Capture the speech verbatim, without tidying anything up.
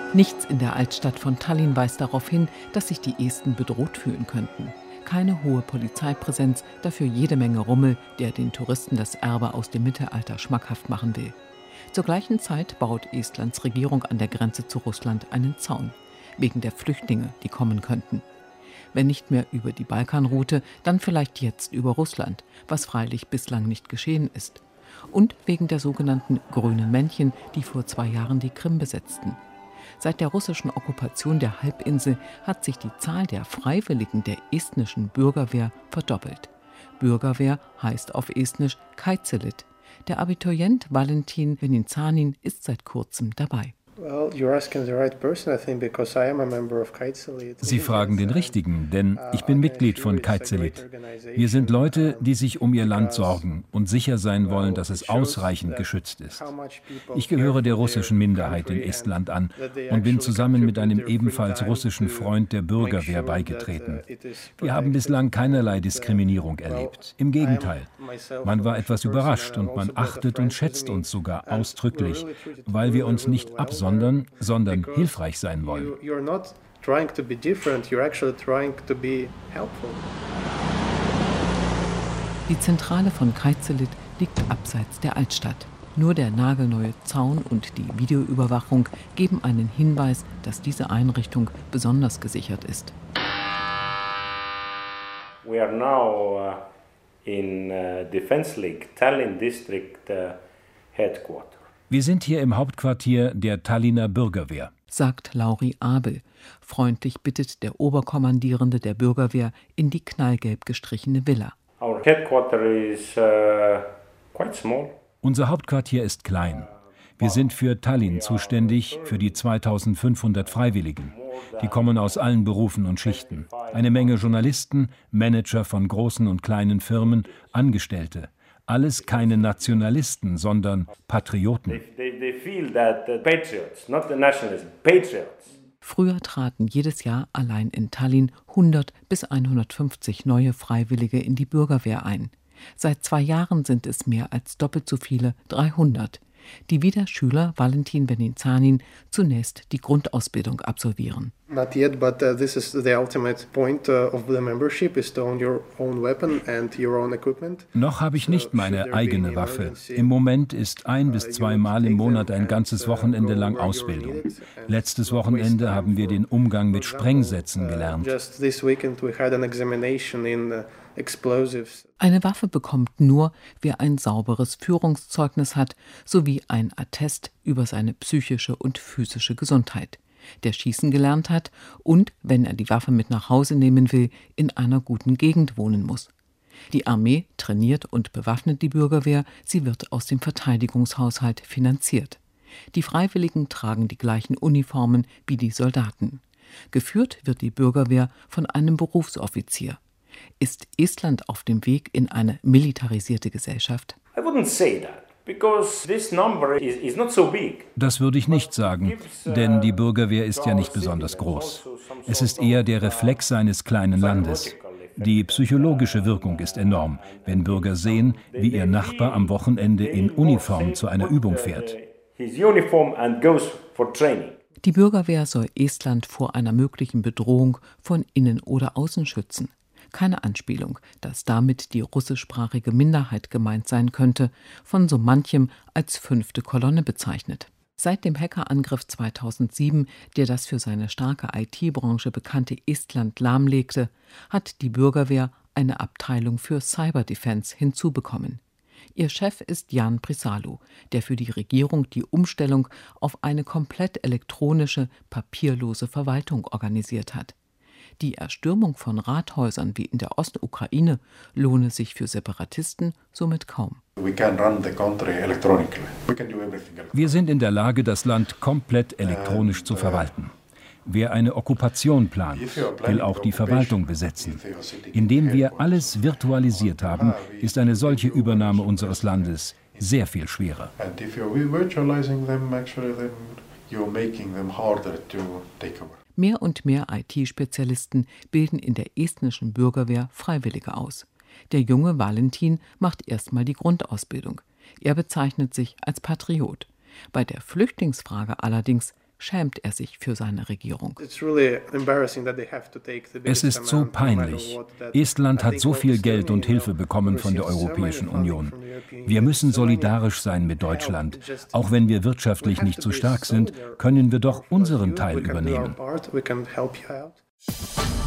Nichts in der Altstadt von Tallinn weist darauf hin, dass sich die Esten bedroht fühlen könnten. Keine hohe Polizeipräsenz, dafür jede Menge Rummel, der den Touristen das Erbe aus dem Mittelalter schmackhaft machen will. Zur gleichen Zeit baut Estlands Regierung an der Grenze zu Russland einen Zaun, wegen der Flüchtlinge, die kommen könnten. Wenn nicht mehr über die Balkanroute, dann vielleicht jetzt über Russland, was freilich bislang nicht geschehen ist. Und wegen der sogenannten grünen Männchen, die vor zwei Jahren die Krim besetzten. Seit der russischen Okkupation der Halbinsel hat sich die Zahl der Freiwilligen der estnischen Bürgerwehr verdoppelt. Bürgerwehr heißt auf Estnisch Kaitselit. Der Abiturient Valentin Veninsanin ist seit kurzem dabei. Sie fragen den Richtigen, denn ich bin Mitglied von Kaitselit. Wir sind Leute, die sich um ihr Land sorgen und sicher sein wollen, dass es ausreichend geschützt ist. Ich gehöre der russischen Minderheit in Estland an und bin zusammen mit einem ebenfalls russischen Freund der Bürgerwehr beigetreten. Wir haben bislang keinerlei Diskriminierung erlebt. Im Gegenteil, man war etwas überrascht und man achtet und schätzt uns sogar ausdrücklich, weil wir uns nicht absondern, sondern hilfreich sein wollen. Die Zentrale von Kaitselit liegt abseits der Altstadt. Nur der nagelneue Zaun und die Videoüberwachung geben einen Hinweis, dass diese Einrichtung besonders gesichert ist. We are now uh, in uh, Defense League, Tallinn District uh, Headquarters. Wir sind hier im Hauptquartier der Tallinner Bürgerwehr, sagt Lauri Abel. Freundlich bittet der Oberkommandierende der Bürgerwehr in die knallgelb gestrichene Villa. Our headquarter is, uh, quite small. Unser Hauptquartier ist klein. Wir sind für Tallinn zuständig, für die zweitausendfünfhundert Freiwilligen. Die kommen aus allen Berufen und Schichten. Eine Menge Journalisten, Manager von großen und kleinen Firmen, Angestellte. Alles keine Nationalisten, sondern Patrioten. Früher traten jedes Jahr allein in Tallinn hundert bis hundertfünfzig neue Freiwillige in die Bürgerwehr ein. Seit zwei Jahren sind es mehr als doppelt so viele, dreihundert, die wie der Schüler Valentin Veninsanin zunächst die Grundausbildung absolvieren. Not yet, but uh, this is the ultimate point uh, of the membership is to own your own weapon and your own equipment. Noch habe ich nicht meine eigene Waffe. Im Moment ist ein bis zweimal im Monat ein ganzes Wochenende lang Ausbildung. Letztes Wochenende haben wir den Umgang mit Sprengsätzen gelernt. Just this weekend we had an examination in uh, explosives. Eine Waffe bekommt nur, wer ein sauberes Führungszeugnis hat, sowie ein Attest über seine psychische und physische Gesundheit, der schießen gelernt hat und, wenn er die Waffe mit nach Hause nehmen will, in einer guten Gegend wohnen muss. Die Armee trainiert und bewaffnet die Bürgerwehr, sie wird aus dem Verteidigungshaushalt finanziert. Die Freiwilligen tragen die gleichen Uniformen wie die Soldaten. Geführt wird die Bürgerwehr von einem Berufsoffizier. Ist Estland auf dem Weg in eine militarisierte Gesellschaft? I wouldn't say that. Das würde ich nicht sagen, denn die Bürgerwehr ist ja nicht besonders groß. Es ist eher der Reflex seines kleinen Landes. Die psychologische Wirkung ist enorm, wenn Bürger sehen, wie ihr Nachbar am Wochenende in Uniform zu einer Übung fährt. Die Bürgerwehr soll Estland vor einer möglichen Bedrohung von innen oder außen schützen. Keine Anspielung, dass damit die russischsprachige Minderheit gemeint sein könnte, von so manchem als fünfte Kolonne bezeichnet. Seit dem Hackerangriff zweitausendsieben, der das für seine starke I T-Branche bekannte Estland lahmlegte, hat die Bürgerwehr eine Abteilung für Cyberdefense hinzubekommen. Ihr Chef ist Jan Prisalu, der für die Regierung die Umstellung auf eine komplett elektronische, papierlose Verwaltung organisiert hat. Die Erstürmung von Rathäusern wie in der Ostukraine lohne sich für Separatisten somit kaum. Wir sind in der Lage, das Land komplett elektronisch zu verwalten. Wer eine Okkupation plant, will auch die Verwaltung besetzen. Indem wir alles virtualisiert haben, ist eine solche Übernahme unseres Landes sehr viel schwerer. Mehr und mehr I T-Spezialisten bilden in der estnischen Bürgerwehr Freiwillige aus. Der junge Valentin macht erstmal die Grundausbildung. Er bezeichnet sich als Patriot. Bei der Flüchtlingsfrage allerdings schämt er sich für seine Regierung. Es ist so peinlich. Estland hat so viel Geld und Hilfe bekommen von der Europäischen Union. Wir müssen solidarisch sein mit Deutschland. Auch wenn wir wirtschaftlich nicht so stark sind, können wir doch unseren Teil übernehmen.